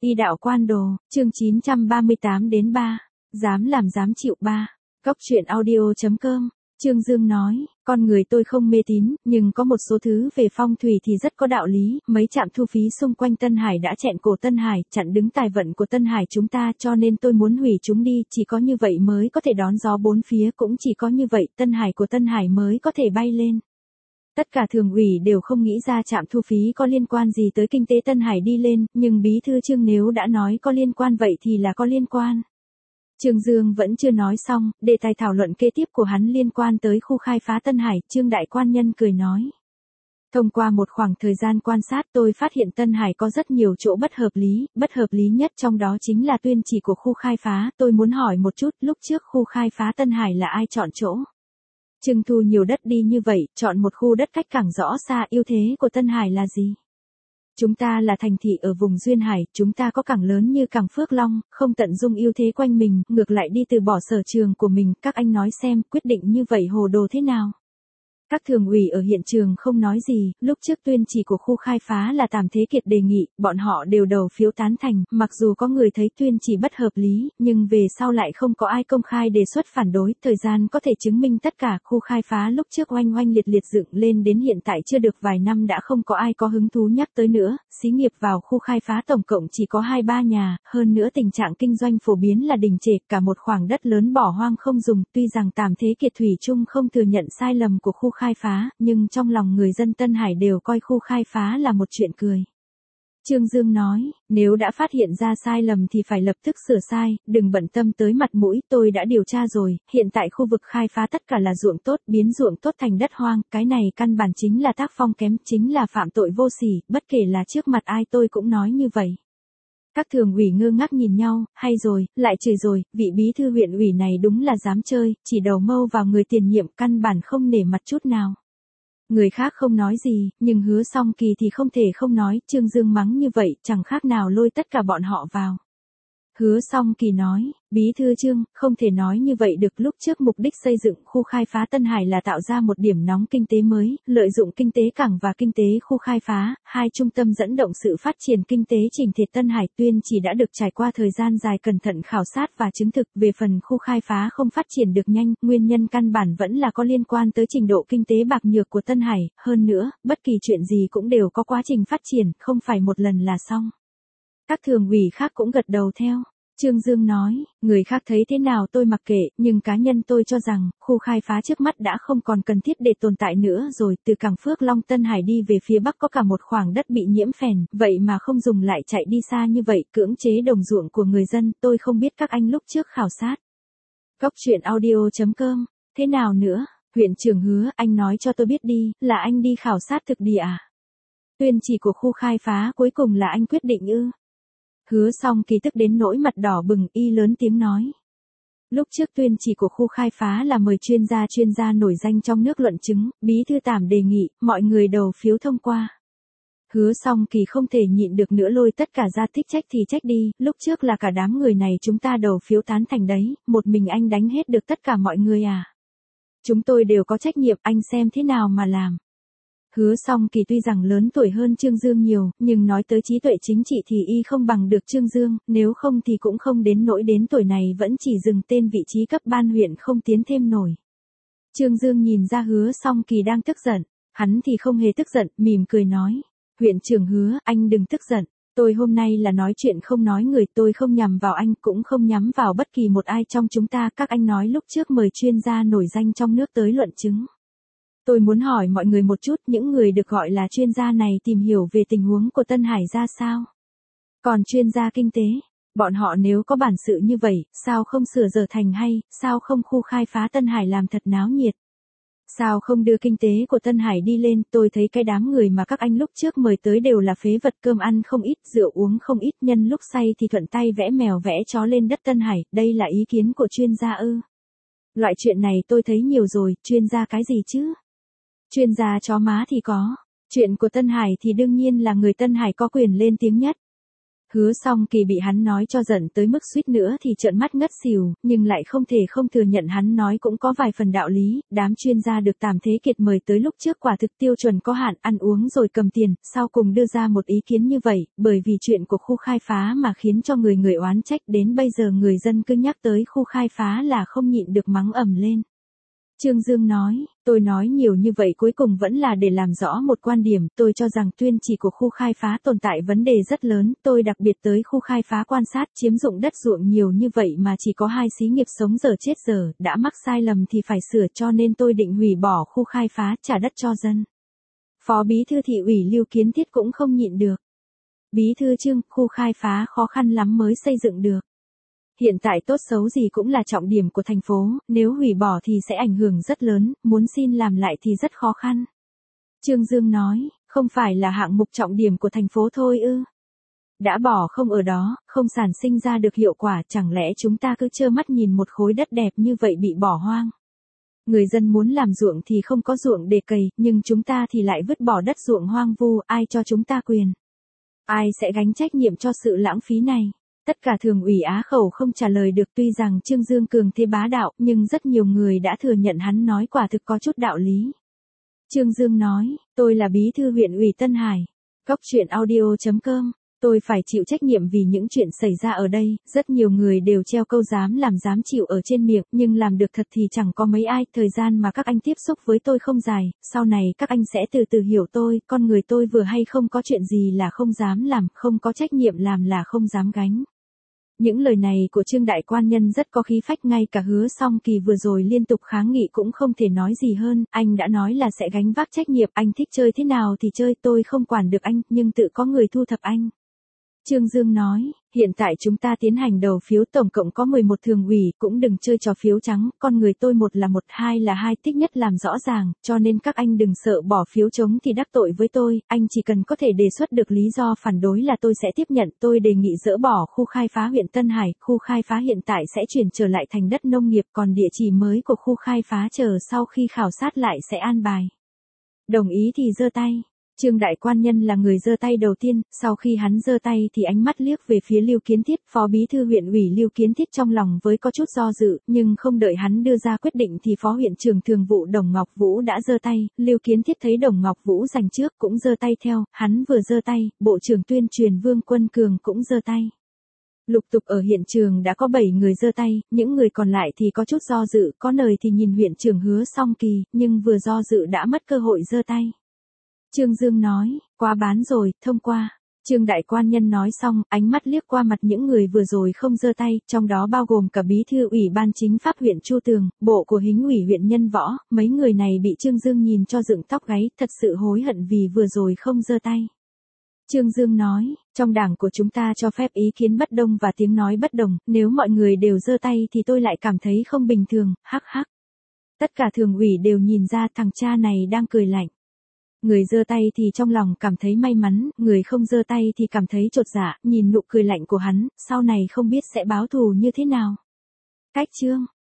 Y đạo quan đồ, chương 938 đến 3. Dám làm dám chịu 3. Góc truyện audio.com. Trương Dương nói, con người tôi không mê tín, nhưng có một số thứ về phong thủy thì rất có đạo lý. Mấy trạm thu phí xung quanh Tân Hải đã chẹn cổ Tân Hải, chặn đứng tài vận của Tân Hải chúng ta, cho nên tôi muốn hủy chúng đi. Chỉ có như vậy mới có thể đón gió bốn phía, cũng chỉ có như vậy Tân Hải của Tân Hải mới có thể bay lên. Tất cả thường ủy đều không nghĩ ra trạm thu phí có liên quan gì tới kinh tế Tân Hải đi lên, nhưng bí thư Trương nếu đã nói có liên quan vậy thì là có liên quan. Trương Dương vẫn chưa nói xong, đề tài thảo luận kế tiếp của hắn liên quan tới khu khai phá Tân Hải. Trương đại quan nhân cười nói. Thông qua một khoảng thời gian quan sát tôi phát hiện Tân Hải có rất nhiều chỗ bất hợp lý nhất trong đó chính là tuyên chỉ của khu khai phá. Tôi muốn hỏi một chút, lúc trước khu khai phá Tân Hải là ai chọn chỗ? Trưng thu nhiều đất đi như vậy, chọn một khu đất cách cảng rõ xa, ưu thế của Tân Hải là gì? Chúng ta là thành thị ở vùng Duyên Hải, chúng ta có cảng lớn như cảng Phước Long, không tận dung ưu thế quanh mình, ngược lại đi từ bỏ sở trường của mình, các anh nói xem, quyết định như vậy hồ đồ thế nào? Các thường ủy ở hiện trường không nói gì, lúc trước tuyên chỉ của khu khai phá là Tàm Thế Kiệt đề nghị, bọn họ đều đầu phiếu tán thành, mặc dù có người thấy tuyên chỉ bất hợp lý, nhưng về sau lại không có ai công khai đề xuất phản đối, thời gian có thể chứng minh tất cả. Khu khai phá lúc trước oanh oanh liệt liệt dựng lên đến hiện tại chưa được vài năm đã không có ai có hứng thú nhắc tới nữa, xí nghiệp vào khu khai phá tổng cộng chỉ có 2-3 nhà, hơn nữa tình trạng kinh doanh phổ biến là đình trệ, cả một khoảng đất lớn bỏ hoang không dùng. Tuy rằng Tàm Thế Kiệt thủy chung không thừa nhận sai lầm của khu khai phá, nhưng trong lòng người dân Tân Hải đều coi khu khai phá là một chuyện cười. Trương Dương nói, nếu đã phát hiện ra sai lầm thì phải lập tức sửa sai, đừng bận tâm tới mặt mũi, tôi đã điều tra rồi, hiện tại khu vực khai phá tất cả là ruộng tốt, biến ruộng tốt thành đất hoang, cái này căn bản chính là tác phong kém, chính là phạm tội vô sỉ, bất kể là trước mặt ai tôi cũng nói như vậy. Các thường ủy ngơ ngác nhìn nhau, hay rồi, lại chửi rồi, vị bí thư huyện ủy này đúng là dám chơi, chỉ đầu mâu vào người tiền nhiệm, căn bản không nể mặt chút nào. Người khác không nói gì, nhưng Hứa Song Kỳ thì không thể không nói, Trương Dương mắng như vậy, chẳng khác nào lôi tất cả bọn họ vào. Hứa Song Kỳ nói, bí thư Trương, không thể nói như vậy được, lúc trước mục đích xây dựng khu khai phá Tân Hải là tạo ra một điểm nóng kinh tế mới, lợi dụng kinh tế cảng và kinh tế khu khai phá, hai trung tâm dẫn động sự phát triển kinh tế chỉnh thể Tân Hải. Tuyên chỉ đã được trải qua thời gian dài cẩn thận khảo sát và chứng thực, về phần khu khai phá không phát triển được nhanh, nguyên nhân căn bản vẫn là có liên quan tới trình độ kinh tế bạc nhược của Tân Hải, hơn nữa, bất kỳ chuyện gì cũng đều có quá trình phát triển, không phải một lần là xong. Các thường ủy khác cũng gật đầu theo. Trương Dương nói, người khác thấy thế nào tôi mặc kệ, nhưng cá nhân tôi cho rằng, khu khai phá trước mắt đã không còn cần thiết để tồn tại nữa rồi, từ cảng Phước Long Tân Hải đi về phía bắc có cả một khoảng đất bị nhiễm phèn, vậy mà không dùng lại chạy đi xa như vậy, cưỡng chế đồng ruộng của người dân, tôi không biết các anh lúc trước khảo sát. Góc truyện audio.com, thế nào nữa, huyện trưởng Hứa, anh nói cho tôi biết đi, là anh đi khảo sát thực địa à? Tuyên chỉ của khu khai phá cuối cùng là anh quyết định ư? Hứa Song Kỳ tức đến nỗi mặt đỏ bừng, y lớn tiếng nói. Lúc trước tuyên chỉ của khu khai phá là mời chuyên gia nổi danh trong nước luận chứng, bí thư Tàm đề nghị, mọi người đầu phiếu thông qua. Hứa Song Kỳ không thể nhịn được nữa lôi tất cả ra, thích trách thì trách đi, lúc trước là cả đám người này chúng ta đầu phiếu tán thành đấy, một mình anh đánh hết được tất cả mọi người à? Chúng tôi đều có trách nhiệm, anh xem thế nào mà làm. Hứa Song Kỳ tuy rằng lớn tuổi hơn Trương Dương nhiều, nhưng nói tới trí tuệ chính trị thì y không bằng được Trương Dương, nếu không thì cũng không đến nỗi đến tuổi này vẫn chỉ dừng tên vị trí cấp ban huyện không tiến thêm nổi. Trương Dương nhìn ra Hứa Song Kỳ đang tức giận, hắn thì không hề tức giận, mỉm cười nói, huyện trưởng Hứa, anh đừng tức giận, tôi hôm nay là nói chuyện không nói người, tôi không nhằm vào anh cũng không nhắm vào bất kỳ một ai trong chúng ta, các anh nói lúc trước mời chuyên gia nổi danh trong nước tới luận chứng. Tôi muốn hỏi mọi người một chút, những người được gọi là chuyên gia này tìm hiểu về tình huống của Tân Hải ra sao? Còn chuyên gia kinh tế, bọn họ nếu có bản sự như vậy, sao không sửa giờ thành hay, sao không khu khai phá Tân Hải làm thật náo nhiệt? Sao không đưa kinh tế của Tân Hải đi lên? Tôi thấy cái đám người mà các anh lúc trước mời tới đều là phế vật, cơm ăn không ít, rượu uống không ít, nhân lúc say thì thuận tay vẽ mèo vẽ chó lên đất Tân Hải, đây là ý kiến của chuyên gia ư? Loại chuyện này tôi thấy nhiều rồi, chuyên gia cái gì chứ? Chuyên gia chó má thì có, chuyện của Tân Hải thì đương nhiên là người Tân Hải có quyền lên tiếng nhất. Hứa Song Kỳ bị hắn nói cho giận tới mức suýt nữa thì trợn mắt ngất xỉu, nhưng lại không thể không thừa nhận hắn nói cũng có vài phần đạo lý, đám chuyên gia được Tàm Thế Kiệt mời tới lúc trước quả thực tiêu chuẩn có hạn, ăn uống rồi cầm tiền, sau cùng đưa ra một ý kiến như vậy, bởi vì chuyện của khu khai phá mà khiến cho người người oán trách, đến bây giờ người dân cứ nhắc tới khu khai phá là không nhịn được mắng ầm lên. Trương Dương nói, tôi nói nhiều như vậy cuối cùng vẫn là để làm rõ một quan điểm, tôi cho rằng tuyên chỉ của khu khai phá tồn tại vấn đề rất lớn, tôi đặc biệt tới khu khai phá quan sát chiếm dụng đất ruộng nhiều như vậy mà chỉ có 2 xí nghiệp sống dở chết dở, đã mắc sai lầm thì phải sửa, cho nên tôi định hủy bỏ khu khai phá trả đất cho dân. Phó Bí thư thị ủy Lưu Kiến Thiết cũng không nhịn được. Bí thư Trương, khu khai phá khó khăn lắm mới xây dựng được. Hiện tại tốt xấu gì cũng là trọng điểm của thành phố, nếu hủy bỏ thì sẽ ảnh hưởng rất lớn, muốn xin làm lại thì rất khó khăn. Trương Dương nói, không phải là hạng mục trọng điểm của thành phố thôi ư? Đã bỏ không ở đó, không sản sinh ra được hiệu quả, chẳng lẽ chúng ta cứ trơ mắt nhìn một khối đất đẹp như vậy bị bỏ hoang? Người dân muốn làm ruộng thì không có ruộng để cày, nhưng chúng ta thì lại vứt bỏ đất ruộng hoang vu, ai cho chúng ta quyền? Ai sẽ gánh trách nhiệm cho sự lãng phí này? Tất cả thường ủy á khẩu không trả lời được, tuy rằng Trương Dương cường thế bá đạo, nhưng rất nhiều người đã thừa nhận hắn nói quả thực có chút đạo lý. Trương Dương nói, tôi là bí thư huyện ủy Tân Hải. Cóc truyện audio.com, tôi phải chịu trách nhiệm vì những chuyện xảy ra ở đây, rất nhiều người đều treo câu dám làm dám chịu ở trên miệng, nhưng làm được thật thì chẳng có mấy ai, thời gian mà các anh tiếp xúc với tôi không dài, sau này các anh sẽ từ từ hiểu tôi, con người tôi vừa hay không có chuyện gì là không dám làm, không có trách nhiệm làm là không dám gánh. Những lời này của Trương Đại Quan Nhân rất có khí phách, ngay cả Hứa Song Kỳ vừa rồi liên tục kháng nghị cũng không thể nói gì hơn, anh đã nói là sẽ gánh vác trách nhiệm, anh thích chơi thế nào thì chơi, tôi không quản được anh, nhưng tự có người thu thập anh. Trương Dương nói, hiện tại chúng ta tiến hành đầu phiếu tổng cộng có 11 thường ủy, cũng đừng chơi trò phiếu trắng, con người tôi một là một, hai là hai, thích nhất làm rõ ràng, cho nên các anh đừng sợ bỏ phiếu trống thì đắc tội với tôi, anh chỉ cần có thể đề xuất được lý do phản đối là tôi sẽ tiếp nhận, tôi đề nghị dỡ bỏ khu khai phá huyện Tân Hải, khu khai phá hiện tại sẽ chuyển trở lại thành đất nông nghiệp, còn địa chỉ mới của khu khai phá chờ sau khi khảo sát lại sẽ an bài. Đồng ý thì giơ tay. Trương Đại Quan Nhân là người giơ tay đầu tiên, sau khi hắn giơ tay thì ánh mắt liếc về phía Lưu Kiến Thiết, Phó Bí thư huyện ủy Lưu Kiến Thiết trong lòng với có chút do dự, nhưng không đợi hắn đưa ra quyết định thì Phó huyện trưởng thường vụ Đồng Ngọc Vũ đã giơ tay, Lưu Kiến Thiết thấy Đồng Ngọc Vũ giành trước cũng giơ tay theo, hắn vừa giơ tay, Bộ trưởng Tuyên truyền Vương Quân Cường cũng giơ tay. Lục tục ở hiện trường đã có 7 người giơ tay, những người còn lại thì có chút do dự, có nơi thì nhìn huyện trưởng Hứa Song Kỳ, nhưng vừa do dự đã mất cơ hội giơ tay. Trương Dương nói, quá bán rồi, thông qua. Trương Đại Quan Nhân nói xong, ánh mắt liếc qua mặt những người vừa rồi không giơ tay, trong đó bao gồm cả Bí thư Ủy ban Chính pháp huyện Chu Tường, Bộ của Hính ủy huyện Nhân Võ, mấy người này bị Trương Dương nhìn cho dựng tóc gáy, thật sự hối hận vì vừa rồi không giơ tay. Trương Dương nói, trong đảng của chúng ta cho phép ý kiến bất đồng và tiếng nói bất đồng, nếu mọi người đều giơ tay thì tôi lại cảm thấy không bình thường, hắc hắc. Tất cả thường ủy đều nhìn ra thằng cha này đang cười lạnh. Người giơ tay thì trong lòng cảm thấy may mắn, người không giơ tay thì cảm thấy chột dạ, nhìn nụ cười lạnh của hắn, sau này không biết sẽ báo thù như thế nào. Cách chương